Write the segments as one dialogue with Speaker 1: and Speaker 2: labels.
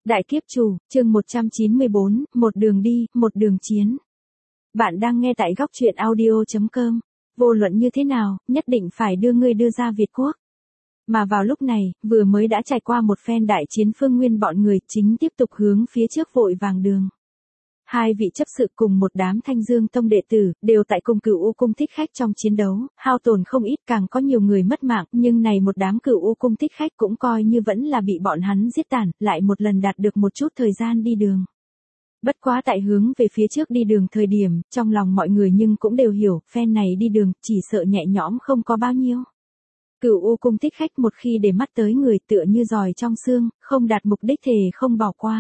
Speaker 1: Đại kiếp chủ, chương 194, một đường đi, một đường chiến. Bạn đang nghe tại góc truyện audio.com. Vô luận như thế nào, nhất định phải đưa ngươi đưa ra Việt Quốc. Mà vào lúc này, vừa mới đã trải qua một phen đại chiến Phương Nguyên bọn người chính tiếp tục hướng phía trước vội vàng đường. Hai vị chấp sự cùng một đám Thanh Dương Tông đệ tử, đều tại cùng Cửu U Cung Thích Khách trong chiến đấu, hao tổn không ít, càng có nhiều người mất mạng, nhưng này một đám Cửu U Cung Thích Khách cũng coi như vẫn là bị bọn hắn giết tàn, lại một lần đạt được một chút thời gian đi đường. Bất quá tại hướng về phía trước đi đường thời điểm, trong lòng mọi người nhưng cũng đều hiểu, phen này đi đường, chỉ sợ nhẹ nhõm không có bao nhiêu. Cửu U Cung Thích Khách một khi để mắt tới người tựa như giòi trong xương, không đạt mục đích thề không bỏ qua.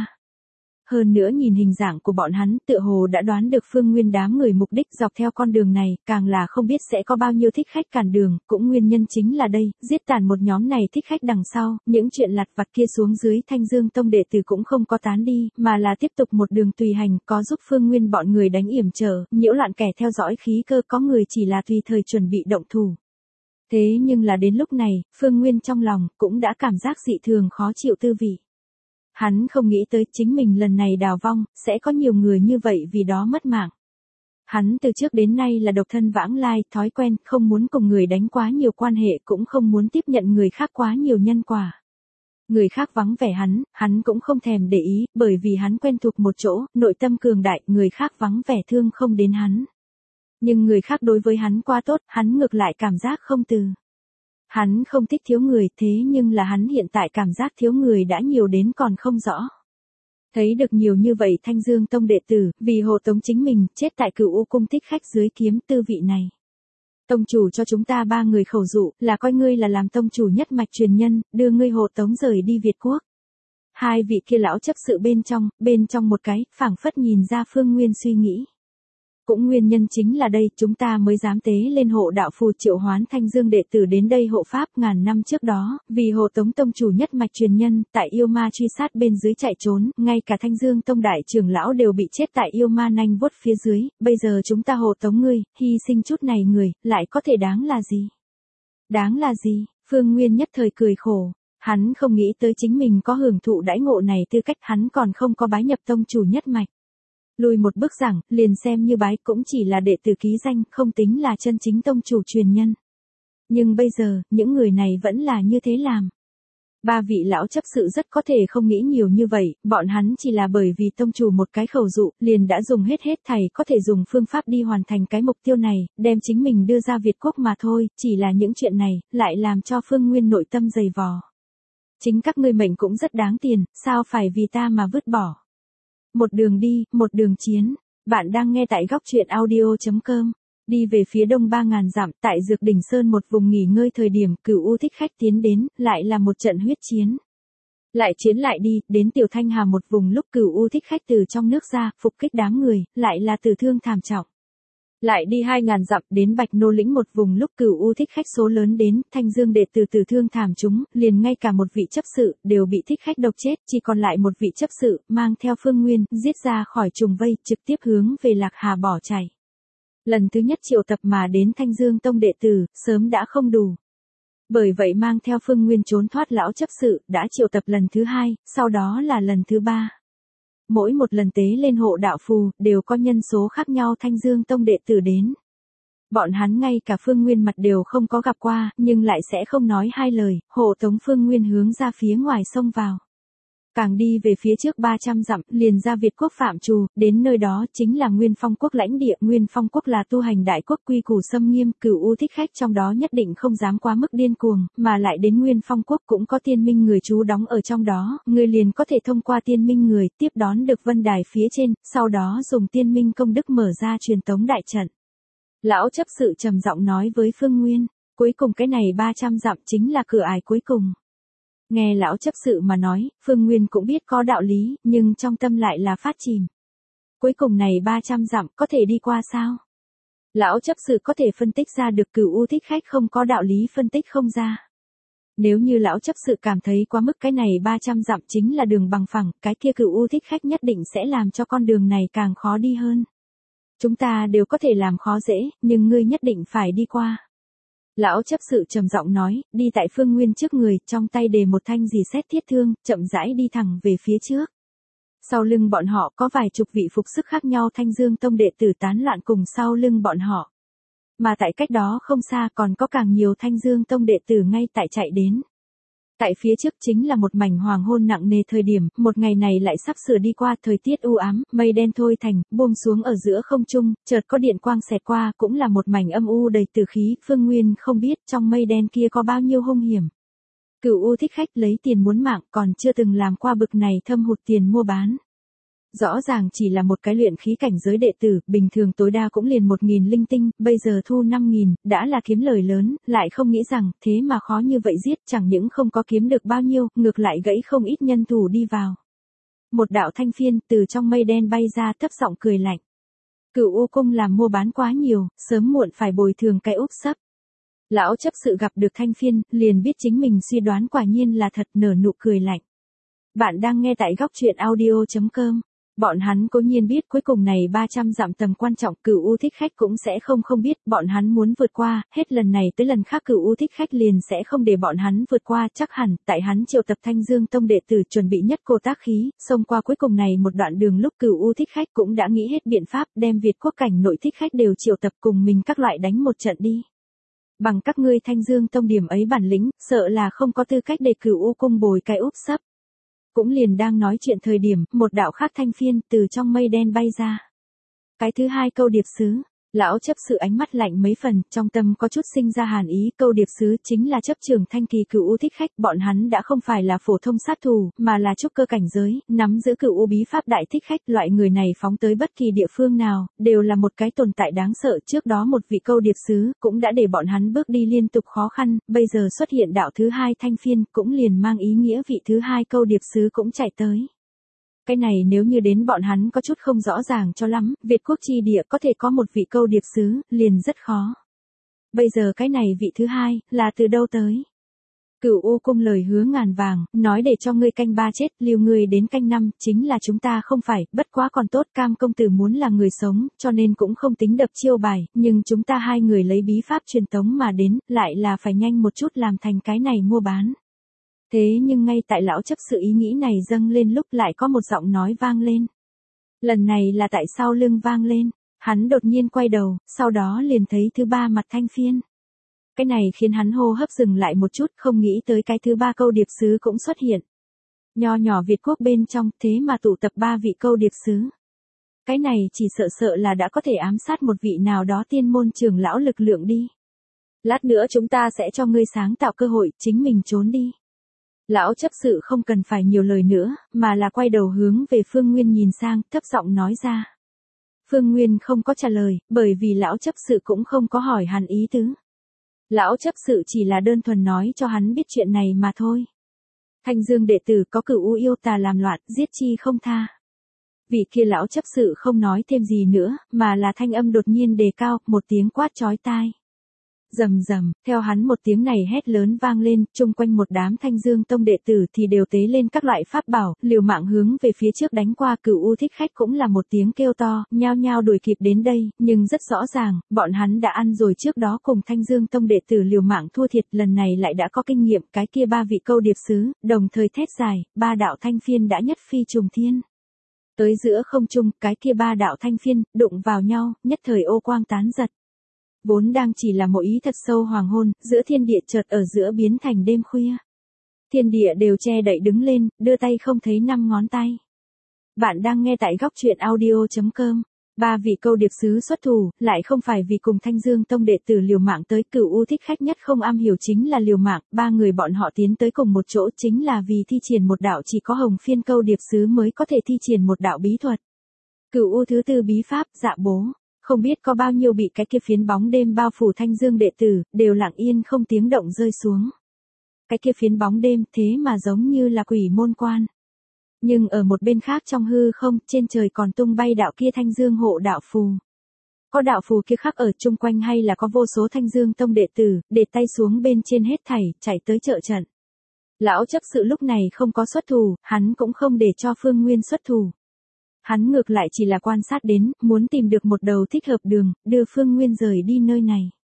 Speaker 1: Hơn nữa nhìn hình dạng của bọn hắn tựa hồ đã đoán được Phương Nguyên đám người mục đích dọc theo con đường này, càng là không biết sẽ có bao nhiêu thích khách cản đường, cũng nguyên nhân chính là đây, giết tàn một nhóm này thích khách đằng sau, những chuyện lặt vặt kia xuống dưới Thanh Dương Tông đệ tử cũng không có tán đi, mà là tiếp tục một đường tùy hành, có giúp Phương Nguyên bọn người đánh yểm trở, nhiễu loạn kẻ theo dõi khí cơ, có người chỉ là tùy thời chuẩn bị động thủ. Thế nhưng là đến lúc này, Phương Nguyên trong lòng cũng đã cảm giác dị thường khó chịu tư vị. Hắn không nghĩ tới chính mình lần này đào vong, sẽ có nhiều người như vậy vì đó mất mạng. Hắn từ trước đến nay là độc thân vãng lai, thói quen, không muốn cùng người đánh quá nhiều quan hệ, cũng không muốn tiếp nhận người khác quá nhiều nhân quả. Người khác vắng vẻ hắn cũng không thèm để ý, bởi vì hắn quen thuộc một chỗ, nội tâm cường đại, người khác vắng vẻ thương không đến hắn. Nhưng người khác đối với hắn quá tốt, hắn ngược lại cảm giác không từ. Hắn không thích thiếu người, thế nhưng là hắn hiện tại cảm giác thiếu người đã nhiều đến còn không rõ. Thấy được nhiều như vậy Thanh Dương Tông đệ tử, vì hộ tống chính mình, chết tại Cửu U Cung Thích Khách dưới kiếm tư vị này. Tông chủ cho chúng ta 3 người khẩu dụ, là coi ngươi là làm tông chủ nhất mạch truyền nhân, đưa ngươi hộ tống rời đi Việt Quốc. Hai vị kia lão chấp sự bên trong một cái, phảng phất nhìn ra Phương Nguyên suy nghĩ. Cũng nguyên nhân chính là đây, chúng ta mới dám tế lên hộ đạo phù triệu hoán Thanh Dương đệ tử đến đây hộ pháp. Ngàn năm trước đó, vì hộ tống tông chủ nhất mạch truyền nhân, tại yêu ma truy sát bên dưới chạy trốn, ngay cả Thanh Dương Tông đại trưởng lão đều bị chết tại yêu ma nanh vuốt phía dưới, bây giờ chúng ta hộ tống ngươi, hy sinh chút này người, lại có thể đáng là gì? Đáng là gì? Phương Nguyên nhất thời cười khổ. Hắn không nghĩ tới chính mình có hưởng thụ đãi ngộ này, tư cách hắn còn không có bái nhập tông chủ nhất mạch. Lùi một bước rằng, liền xem như bái cũng chỉ là đệ tử ký danh, không tính là chân chính tông chủ truyền nhân. Nhưng bây giờ, những người này vẫn là như thế làm. 3 vị lão chấp sự rất có thể không nghĩ nhiều như vậy, bọn hắn chỉ là bởi vì tông chủ một cái khẩu dụ, liền đã dùng hết thảy có thể dùng phương pháp đi hoàn thành cái mục tiêu này, đem chính mình đưa ra Việt Quốc mà thôi, chỉ là những chuyện này, lại làm cho Phương Nguyên nội tâm dày vò. Chính các ngươi mệnh cũng rất đáng tiền, sao phải vì ta mà vứt bỏ. Một đường đi, một đường chiến. Bạn đang nghe tại góc truyện audio.com. Đi về phía đông 3000 dặm, tại Dược Đỉnh Sơn một vùng nghỉ ngơi thời điểm Cửu U Thích Khách tiến đến, lại là một trận huyết chiến. Lại chiến lại đi, đến Tiểu Thanh Hà một vùng lúc Cửu U Thích Khách từ trong nước ra, phục kích đám người, lại là tử thương thảm trọng. Lại đi 2000 dặm, đến Bạch Nô lĩnh một vùng lúc Cửu U Thích Khách số lớn đến, Thanh Dương đệ tử tử thương thảm chúng, liền ngay cả một vị chấp sự, đều bị thích khách độc chết, chỉ còn lại một vị chấp sự, mang theo Phương Nguyên, giết ra khỏi trùng vây, trực tiếp hướng về Lạc Hà bỏ chạy. Lần thứ nhất triệu tập mà đến Thanh Dương Tông đệ tử, sớm đã không đủ. Bởi vậy mang theo Phương Nguyên trốn thoát lão chấp sự, đã triệu tập lần thứ 2, sau đó là lần thứ 3. Mỗi một lần tế lên hộ đạo phù, đều có nhân số khác nhau Thanh Dương Tông đệ tử đến. Bọn hắn ngay cả Phương Nguyên mặt đều không có gặp qua, nhưng lại sẽ không nói hai lời, hộ tống Phương Nguyên hướng ra phía ngoài sông vào. Càng đi về phía trước 300 dặm, liền ra Việt Quốc phạm trù, đến nơi đó chính là Nguyên Phong Quốc lãnh địa. Nguyên Phong Quốc là tu hành đại quốc, quy củ xâm nghiêm, Cửu U Thích Khách trong đó nhất định không dám quá mức điên cuồng, mà lại đến Nguyên Phong Quốc cũng có tiên minh người trú đóng ở trong đó, người liền có thể thông qua tiên minh người, tiếp đón được vân đài phía trên, sau đó dùng tiên minh công đức mở ra truyền tống đại trận. Lão chấp sự trầm giọng nói với Phương Nguyên, cuối cùng cái này 300 dặm chính là cửa ải cuối cùng. Nghe lão chấp sự mà nói, Phương Nguyên cũng biết có đạo lý, nhưng trong tâm lại là phát chìm. Cuối cùng này 300 dặm có thể đi qua sao? Lão chấp sự có thể phân tích ra được Cửu U Thích Khách không có đạo lý phân tích không ra. Nếu như lão chấp sự cảm thấy quá mức cái này 300 dặm chính là đường bằng phẳng, cái kia Cửu U Thích Khách nhất định sẽ làm cho con đường này càng khó đi hơn. Chúng ta đều có thể làm khó dễ, nhưng ngươi nhất định phải đi qua. Lão chấp sự trầm giọng nói, đi tại Phương Nguyên trước người, trong tay đề một thanh dì xét thiết thương, chậm rãi đi thẳng về phía trước. Sau lưng bọn họ có vài chục vị phục sức khác nhau Thanh Dương Tông đệ tử tán loạn cùng sau lưng bọn họ. Mà tại cách đó không xa còn có càng nhiều Thanh Dương Tông đệ tử ngay tại chạy đến. Tại phía trước chính là một mảnh hoàng hôn nặng nề thời điểm, một ngày này lại sắp sửa đi qua, thời tiết u ám, mây đen thôi thành, buông xuống ở giữa không trung, chợt có điện quang xẹt qua, cũng là một mảnh âm u đầy tử khí, Phương Nguyên không biết trong mây đen kia có bao nhiêu hung hiểm. Cửu U Thích Khách lấy tiền muốn mạng, còn chưa từng làm qua bực này thâm hụt tiền mua bán. Rõ ràng chỉ là một cái luyện khí cảnh giới đệ tử, bình thường tối đa cũng liền 1.000 linh tinh, bây giờ thu 5.000, đã là kiếm lời lớn, lại không nghĩ rằng, thế mà khó như vậy giết, chẳng những không có kiếm được bao nhiêu, ngược lại gãy không ít nhân thủ đi vào. Một đạo thanh phiên từ trong mây đen bay ra, thấp giọng cười lạnh. Cửu U cung làm mua bán quá nhiều, sớm muộn phải bồi thường cái úp sấp. Lão chấp sự gặp được thanh phiên, liền biết chính mình suy đoán quả nhiên là thật, nở nụ cười lạnh. Bạn đang nghe tại góc truyện audio.com. Bọn hắn cố nhiên biết cuối cùng này 300 dặm tầm quan trọng, Cửu U Thích Khách cũng sẽ không biết, bọn hắn muốn vượt qua, hết lần này tới lần khác Cửu U Thích Khách liền sẽ không để bọn hắn vượt qua, chắc hẳn, tại hắn triệu tập Thanh Dương Tông đệ tử chuẩn bị nhất cô tác khí, xông qua cuối cùng này một đoạn đường lúc Cửu U Thích Khách cũng đã nghĩ hết biện pháp, đem Việt quốc cảnh nội thích khách đều triệu tập cùng mình các loại đánh một trận đi. Bằng các ngươi Thanh Dương Tông điểm ấy bản lĩnh, sợ là không có tư cách để Cửu U cung bồi cái úp sấp. Cũng liền đang nói chuyện thời điểm, một đạo khác thanh phiên từ trong mây đen bay ra. Cái thứ hai câu điệp sứ, lão chấp sự ánh mắt lạnh mấy phần, trong tâm có chút sinh ra hàn ý, câu điệp sứ chính là chấp trưởng Thanh Kỳ Cửu U Thích Khách, bọn hắn đã không phải là phổ thông sát thủ, mà là trúc cơ cảnh giới, nắm giữ Cửu U bí pháp đại thích khách, loại người này phóng tới bất kỳ địa phương nào, đều là một cái tồn tại đáng sợ, trước đó một vị câu điệp sứ cũng đã để bọn hắn bước đi liên tục khó khăn, bây giờ xuất hiện đạo thứ hai thanh phiên, cũng liền mang ý nghĩa vị thứ hai câu điệp sứ cũng chạy tới. Cái này nếu như đến bọn hắn có chút không rõ ràng cho lắm, Việt quốc chi địa có thể có một vị câu điệp sứ, liền rất khó. Bây giờ cái này vị thứ hai, là từ đâu tới? Cửu U cung lời hứa ngàn vàng, nói để cho ngươi canh 3 chết, lưu ngươi đến canh 5, chính là chúng ta không phải, bất quá còn tốt, Cam công tử muốn là người sống, cho nên cũng không tính đập chiêu bài, nhưng chúng ta hai người lấy bí pháp truyền tống mà đến, lại là phải nhanh một chút làm thành cái này mua bán. Thế nhưng ngay tại lão chấp sự ý nghĩ này dâng lên lúc lại có một giọng nói vang lên. Lần này là tại sau lưng vang lên, hắn đột nhiên quay đầu, sau đó liền thấy thứ ba mặt thanh phiên. Cái này khiến hắn hô hấp dừng lại một chút, không nghĩ tới cái thứ ba câu điệp sứ cũng xuất hiện. Nho nhỏ Việt quốc bên trong, thế mà tụ tập 3 vị câu điệp sứ. Cái này chỉ sợ là đã có thể ám sát một vị nào đó tiên môn trưởng lão lực lượng đi. Lát nữa chúng ta sẽ cho ngươi sáng tạo cơ hội, chính mình trốn đi. Lão chấp sự không cần phải nhiều lời nữa, mà là quay đầu hướng về Phương Nguyên nhìn sang, thấp giọng nói ra. Phương Nguyên không có trả lời, bởi vì lão chấp sự cũng không có hỏi hắn ý tứ. Lão chấp sự chỉ là đơn thuần nói cho hắn biết chuyện này mà thôi. Thanh Dương đệ tử có Cửu U yêu tà làm loạn, giết chi không tha. Vị kia lão chấp sự không nói thêm gì nữa, mà là thanh âm đột nhiên đề cao, một tiếng quát chói tai. Rầm rầm, theo hắn một tiếng này hét lớn vang lên, chung quanh một đám Thanh Dương Tông đệ tử thì đều tế lên các loại pháp bảo, liều mạng hướng về phía trước đánh qua. Cửu U Thích Khách cũng là một tiếng kêu to, nhao nhao đuổi kịp đến đây, nhưng rất rõ ràng, bọn hắn đã ăn rồi trước đó cùng Thanh Dương Tông đệ tử liều mạng thua thiệt, lần này lại đã có kinh nghiệm, cái kia 3 vị câu điệp sứ, đồng thời thét dài, 3 đạo thanh phiên đã nhất phi trùng thiên. Tới giữa không trung, cái kia 3 đạo thanh phiên, đụng vào nhau, nhất thời ô quang tán giật. Vốn đang chỉ là một ý thật sâu hoàng hôn, giữa thiên địa chợt ở giữa biến thành đêm khuya. Thiên địa đều che đậy đứng lên, đưa tay không thấy 5 ngón tay. Bạn đang nghe tại góc truyện audio.com. 3 vị câu điệp sứ xuất thủ, lại không phải vì cùng Thanh Dương Tông đệ tử liều mạng tới. Cửu U Thích Khách nhất không am hiểu chính là liều mạng, 3 người bọn họ tiến tới cùng một chỗ chính là vì thi triển một đạo chỉ có Hồng Phiên câu điệp sứ mới có thể thi triển một đạo bí thuật. Cửu U thứ 4 bí pháp, Dạ Bố. Không biết có bao nhiêu bị cái kia phiến bóng đêm bao phủ Thanh Dương đệ tử, đều lặng yên không tiếng động rơi xuống. Cái kia phiến bóng đêm thế mà giống như là quỷ môn quan. Nhưng ở một bên khác trong hư không, trên trời còn tung bay đạo kia Thanh Dương hộ đạo phù. Có đạo phù kia khắc ở chung quanh hay là có vô số Thanh Dương Tông đệ tử, để tay xuống bên trên hết thảy, chạy tới trợ trận. Lão chấp sự lúc này không có xuất thủ, hắn cũng không để cho Phương Nguyên xuất thủ. Hắn ngược lại chỉ là quan sát đến, muốn tìm được một đầu thích hợp đường, đưa Phương Nguyên rời đi nơi này.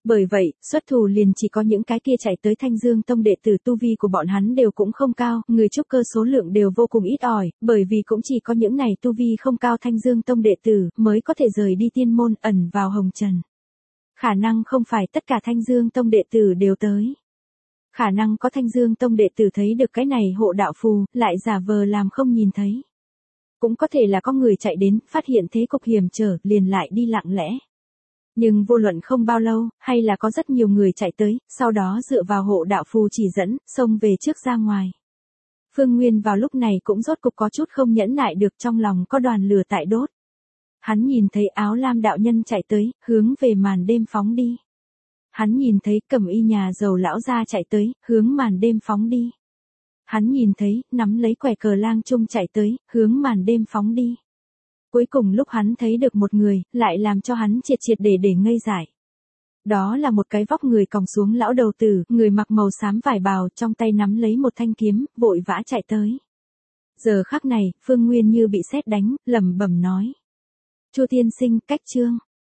Speaker 1: Bởi vậy, xuất thủ liền chỉ có những cái kia chạy tới Thanh Dương Tông đệ tử, tu vi của bọn hắn đều cũng không cao, người trúc cơ số lượng đều vô cùng ít ỏi, bởi vì cũng chỉ có những này tu vi không cao Thanh Dương Tông đệ tử mới có thể rời đi tiên môn ẩn vào hồng trần. Khả năng không phải tất cả Thanh Dương Tông đệ tử đều tới. Khả năng có Thanh Dương Tông đệ tử thấy được cái này hộ đạo phù, lại giả vờ làm không nhìn thấy. Cũng có thể là có người chạy đến, phát hiện thế cục hiểm trở, liền lại đi lặng lẽ. Nhưng vô luận không bao lâu, hay là có rất nhiều người chạy tới, sau đó dựa vào hộ đạo phù chỉ dẫn, xông về trước ra ngoài. Phương Nguyên vào lúc này cũng rốt cục có chút không nhẫn nại được, trong lòng có đoàn lửa tại đốt. Hắn nhìn thấy áo lam đạo nhân chạy tới, hướng về màn đêm phóng đi. Hắn nhìn thấy cẩm y nhà giàu lão gia chạy tới, hướng màn đêm phóng đi. Hắn nhìn thấy, nắm lấy quẻ cờ lang trung chạy tới, hướng màn đêm phóng đi. Cuối cùng lúc hắn thấy được một người, lại làm cho hắn triệt triệt để ngây dại. Đó là một cái vóc người còng xuống lão đầu tử, người mặc màu xám vải bào, trong tay nắm lấy một thanh kiếm, vội vã chạy tới. Giờ khắc này, Phương Nguyên như bị sét đánh, lẩm bẩm nói. Chu tiên sinh, cách chương.